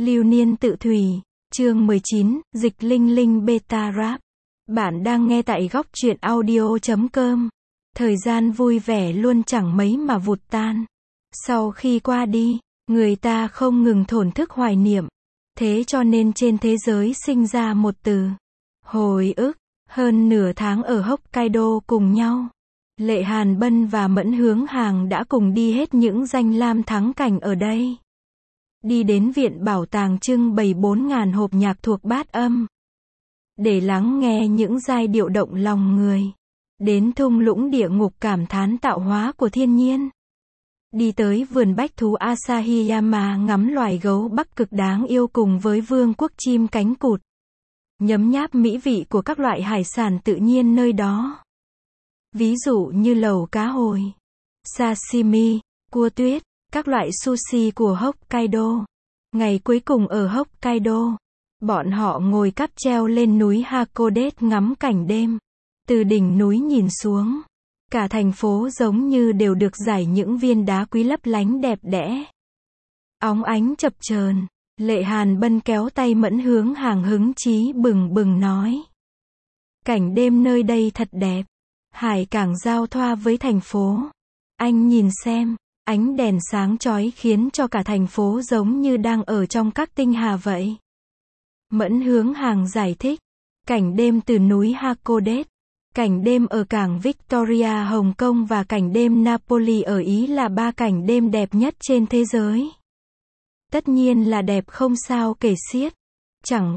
Lưu niên tự thủy, chương 19, dịch linh linh beta rap. Bạn đang nghe tại góc truyện audio.com. Thời gian vui vẻ luôn chẳng mấy mà vụt tan. Sau khi qua đi, người ta không ngừng thổn thức hoài niệm. Thế cho nên trên thế giới sinh ra một từ, hồi ức. Hơn nửa tháng ở Hokkaido cùng nhau, Lệ Hàn Bân và Mẫn Hướng Hàng đã cùng đi hết những danh lam thắng cảnh ở đây. Đi đến viện bảo tàng trưng bày 4.000 hộp nhạc thuộc bát âm, để lắng nghe những giai điệu động lòng người. Đến thung lũng địa ngục cảm thán tạo hóa của thiên nhiên. Đi tới vườn bách thú Asahiyama ngắm loài gấu Bắc Cực đáng yêu cùng với vương quốc chim cánh cụt. Nhấm nháp mỹ vị của các loại hải sản tự nhiên nơi đó. Ví dụ như lẩu cá hồi, sashimi, cua tuyết, các loại sushi của Hokkaido. Ngày cuối cùng ở Hokkaido, bọn họ ngồi cáp treo lên núi Hakodate ngắm cảnh đêm. Từ đỉnh núi nhìn xuống, cả thành phố giống như đều được rải những viên đá quý lấp lánh đẹp đẽ, óng ánh chập chờn. Lệ Hàn Bân kéo tay Mẫn Hướng Hàng hứng chí bừng bừng nói. Cảnh đêm nơi đây thật đẹp. Hải cảng giao thoa với thành phố. Anh nhìn xem, ánh đèn sáng chói khiến cho cả thành phố giống như đang ở trong các tinh hà vậy. Mẫn Hướng Hàng giải thích. Cảnh đêm từ núi Hakodate, cảnh đêm ở cảng Victoria Hồng Kông và cảnh đêm Napoli ở Ý là 3 cảnh đêm đẹp nhất trên thế giới. Tất nhiên là đẹp không sao kể xiết. Chẳng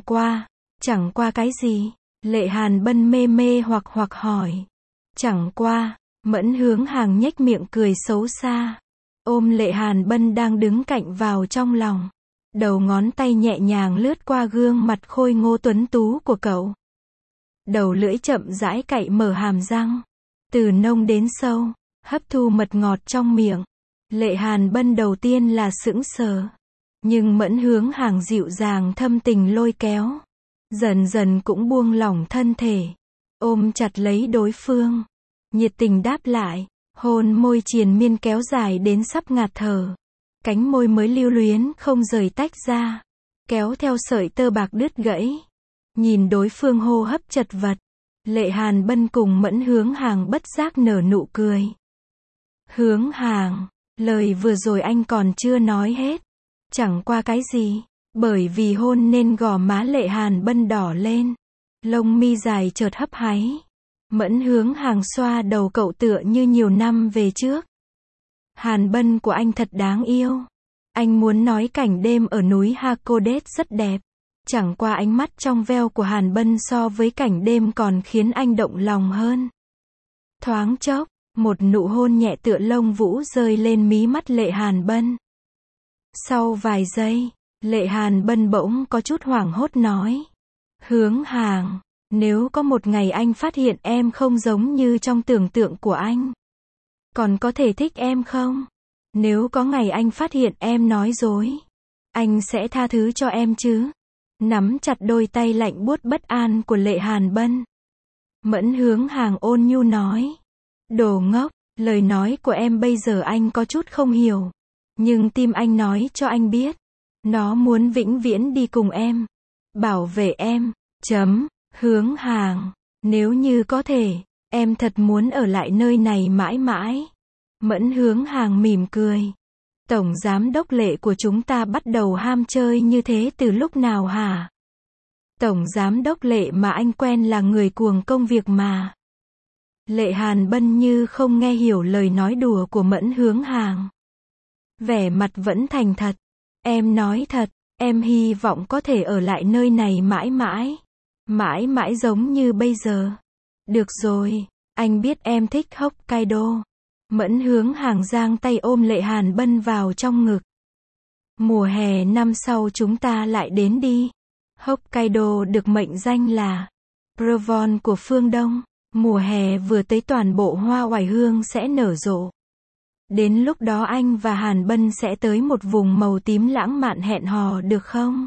qua cái gì? Lệ Hàn Bân mê mê hoặc hỏi. Chẳng qua, Mẫn Hướng Hàng nhếch miệng cười xấu xa. Ôm Lệ Hàn Bân đang đứng cạnh vào trong lòng. Đầu ngón tay nhẹ nhàng lướt qua gương mặt khôi ngô tuấn tú của cậu. Đầu lưỡi chậm rãi cạy mở hàm răng. Từ nông đến sâu, hấp thu mật ngọt trong miệng. Lệ Hàn Bân đầu tiên là sững sờ. Nhưng Mẫn Hướng Hàng dịu dàng thâm tình lôi kéo. Dần dần cũng buông lỏng thân thể. Ôm chặt lấy đối phương. Nhiệt tình đáp lại. Hôn môi triền miên kéo dài đến sắp ngạt thở. Cánh môi mới lưu luyến không rời tách ra. Kéo theo sợi tơ bạc đứt gãy. Nhìn đối phương hô hấp chật vật. Lệ Hàn Bân cùng Mẫn Hướng Hàng bất giác nở nụ cười. Hướng Hàng, lời vừa rồi anh còn chưa nói hết. Chẳng qua cái gì, bởi vì hôn nên gò má Lệ Hàn Bân đỏ lên. Lông mi dài chợt hấp háy. Mẫn Hướng Hàng xoa đầu cậu tựa như nhiều năm về trước. Hàn Bân của anh thật đáng yêu. Anh muốn nói cảnh đêm ở núi Hakodate rất đẹp. Chẳng qua ánh mắt trong veo của Hàn Bân so với cảnh đêm còn khiến anh động lòng hơn. Thoáng chốc, một nụ hôn nhẹ tựa lông vũ rơi lên mí mắt Lệ Hàn Bân. Sau vài giây, Lệ Hàn Bân bỗng có chút hoảng hốt nói. Hướng Hàng, nếu có một ngày anh phát hiện em không giống như trong tưởng tượng của anh, còn có thể thích em không? Nếu có ngày anh phát hiện em nói dối, anh sẽ tha thứ cho em chứ? Nắm chặt đôi tay lạnh buốt bất an của Lệ Hàn Bân, Mẫn Hướng Hàng ôn nhu nói. Đồ ngốc, lời nói của em bây giờ anh có chút không hiểu. Nhưng tim anh nói cho anh biết. Nó muốn vĩnh viễn đi cùng em. Bảo vệ em. Hướng Hàng. Nếu như có thể, em thật muốn ở lại nơi này mãi mãi. Mẫn Hướng Hàng mỉm cười. Tổng giám đốc Lệ của chúng ta bắt đầu ham chơi như thế từ lúc nào hả? Tổng giám đốc Lệ mà anh quen là người cuồng công việc mà. Lệ Hàn Bân như không nghe hiểu lời nói đùa của Mẫn Hướng Hàng. Vẻ mặt vẫn thành thật. Em nói thật, em hy vọng có thể ở lại nơi này mãi mãi. Mãi mãi giống như bây giờ. Được rồi, anh biết em thích Hokkaido. Mẫn Hướng Hàng giang tay ôm Lệ Hàn Bân vào trong ngực. Mùa hè năm sau chúng ta lại đến đi. Hokkaido được mệnh danh là Provence của phương Đông. Mùa hè vừa tới toàn bộ hoa oải hương sẽ nở rộ. Đến lúc đó anh và Hàn Bân sẽ tới một vùng màu tím lãng mạn hẹn hò được không?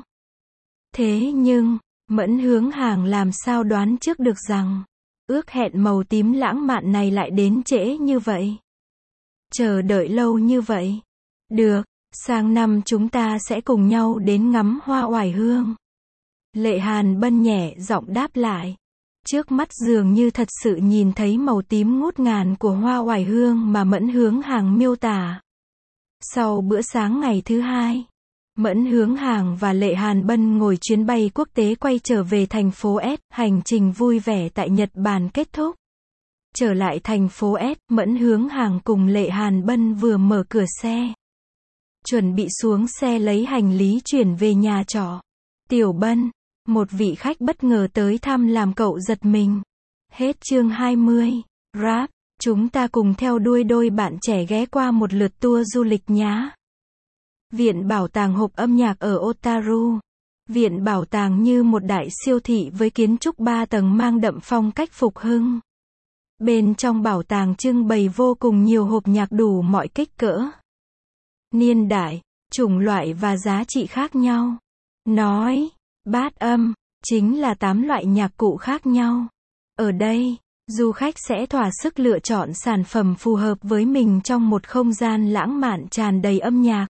Thế nhưng, Mẫn Hướng Hàng làm sao đoán trước được rằng ước hẹn màu tím lãng mạn này lại đến trễ như vậy. Chờ đợi lâu như vậy. Được, Sang năm chúng ta sẽ cùng nhau đến ngắm hoa oải hương. Lệ Hàn Bân nhẹ giọng đáp lại. Trước mắt dường như thật sự nhìn thấy màu tím ngút ngàn của hoa oải hương mà Mẫn Hướng Hàng miêu tả. Sau bữa sáng ngày thứ hai, Mẫn Hướng Hàng và Lệ Hàn Bân ngồi chuyến bay quốc tế quay trở về thành phố S, hành trình vui vẻ tại Nhật Bản kết thúc. Trở lại thành phố S, Mẫn Hướng Hàng cùng Lệ Hàn Bân vừa mở cửa xe, chuẩn bị xuống xe lấy hành lý chuyển về nhà trọ. Tiểu Bân, một vị khách bất ngờ tới thăm làm cậu giật mình. Hết chương 20. Rap, chúng ta cùng theo đuôi đôi bạn trẻ ghé qua một lượt tour du lịch nhá. Viện Bảo tàng Hộp âm nhạc ở Otaru. Viện Bảo tàng như một đại siêu thị với kiến trúc 3 tầng mang đậm phong cách phục hưng. Bên trong bảo tàng trưng bày vô cùng nhiều hộp nhạc đủ mọi kích cỡ, niên đại, chủng loại và giá trị khác nhau. Nói, bát âm, chính là 8 loại nhạc cụ khác nhau. Ở đây, du khách sẽ thỏa sức lựa chọn sản phẩm phù hợp với mình trong một không gian lãng mạn tràn đầy âm nhạc.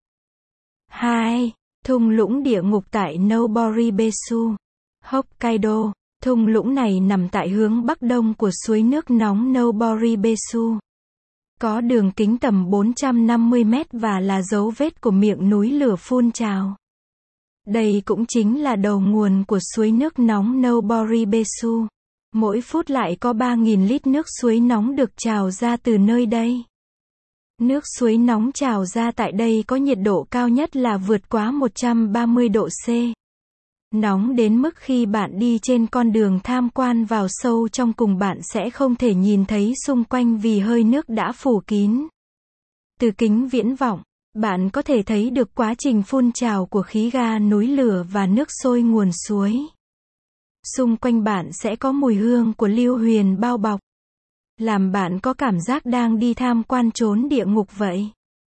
2. Thung lũng địa ngục tại Noboribesu, Hokkaido. Thung lũng này nằm tại hướng bắc đông của suối nước nóng Noboribesu. Có đường kính tầm 450 mét và là dấu vết của miệng núi lửa phun trào. Đây cũng chính là đầu nguồn của suối nước nóng Noboribesu. Mỗi phút lại có 3.000 lít nước suối nóng được trào ra từ nơi đây. Nước suối nóng trào ra tại đây có nhiệt độ cao nhất là vượt quá 130 độ C. Nóng đến mức khi bạn đi trên con đường tham quan vào sâu trong cùng bạn sẽ không thể nhìn thấy xung quanh vì hơi nước đã phủ kín. Từ kính viễn vọng, bạn có thể thấy được quá trình phun trào của khí ga núi lửa và nước sôi nguồn suối. Xung quanh bạn sẽ có mùi hương của lưu huyền bao bọc, làm bạn có cảm giác đang đi tham quan chốn địa ngục vậy.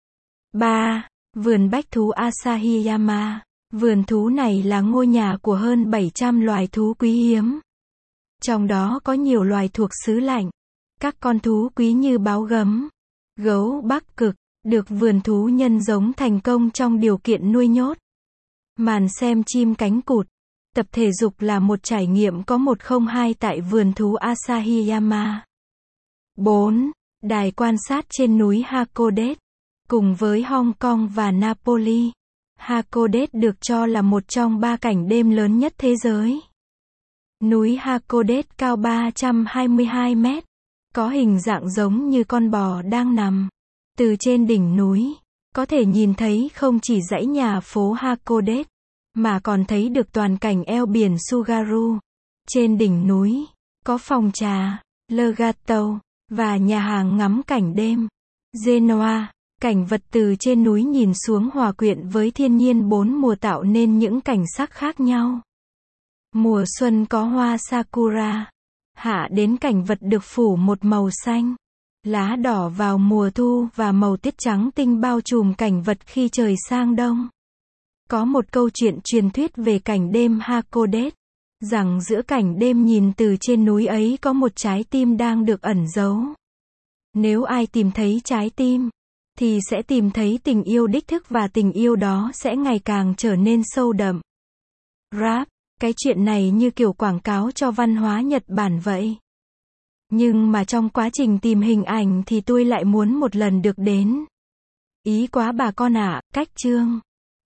3. Vườn bách thú Asahiyama. Vườn thú này là ngôi nhà của hơn 700 loài thú quý hiếm. Trong đó có nhiều loài thuộc xứ lạnh. Các con thú quý như báo gấm, gấu Bắc Cực, được vườn thú nhân giống thành công trong điều kiện nuôi nhốt. Màn xem chim cánh cụt, tập thể dục là một trải nghiệm có 102 tại vườn thú Asahiyama. 4. Đài quan sát trên núi Hakodate. Cùng với Hong Kong và Napoli, Hakodate được cho là một trong 3 cảnh đêm lớn nhất thế giới. Núi Hakodate cao 322 mét, có hình dạng giống như con bò đang nằm. Từ trên đỉnh núi, có thể nhìn thấy không chỉ dãy nhà phố Hakodate, mà còn thấy được toàn cảnh eo biển Tsugaru. Trên đỉnh núi, có phòng trà, Legato, và nhà hàng ngắm cảnh đêm, Genoa. Cảnh vật từ trên núi nhìn xuống hòa quyện với thiên nhiên 4 mùa tạo nên những cảnh sắc khác nhau. Mùa xuân có hoa Sakura. Hạ đến cảnh vật được phủ một màu xanh, lá đỏ vào mùa thu và màu tiết trắng tinh bao trùm cảnh vật khi trời sang đông. Có một câu chuyện truyền thuyết về cảnh đêm Hakodate, rằng giữa cảnh đêm nhìn từ trên núi ấy có một trái tim đang được ẩn giấu. Nếu ai tìm thấy trái tim, thì sẽ tìm thấy tình yêu đích thức và tình yêu đó sẽ ngày càng trở nên sâu đậm. Rap, cái chuyện này như kiểu quảng cáo cho văn hóa Nhật Bản vậy. Nhưng mà trong quá trình tìm hình ảnh thì tôi lại muốn một lần được đến. Ý quá bà con ạ, cách chương.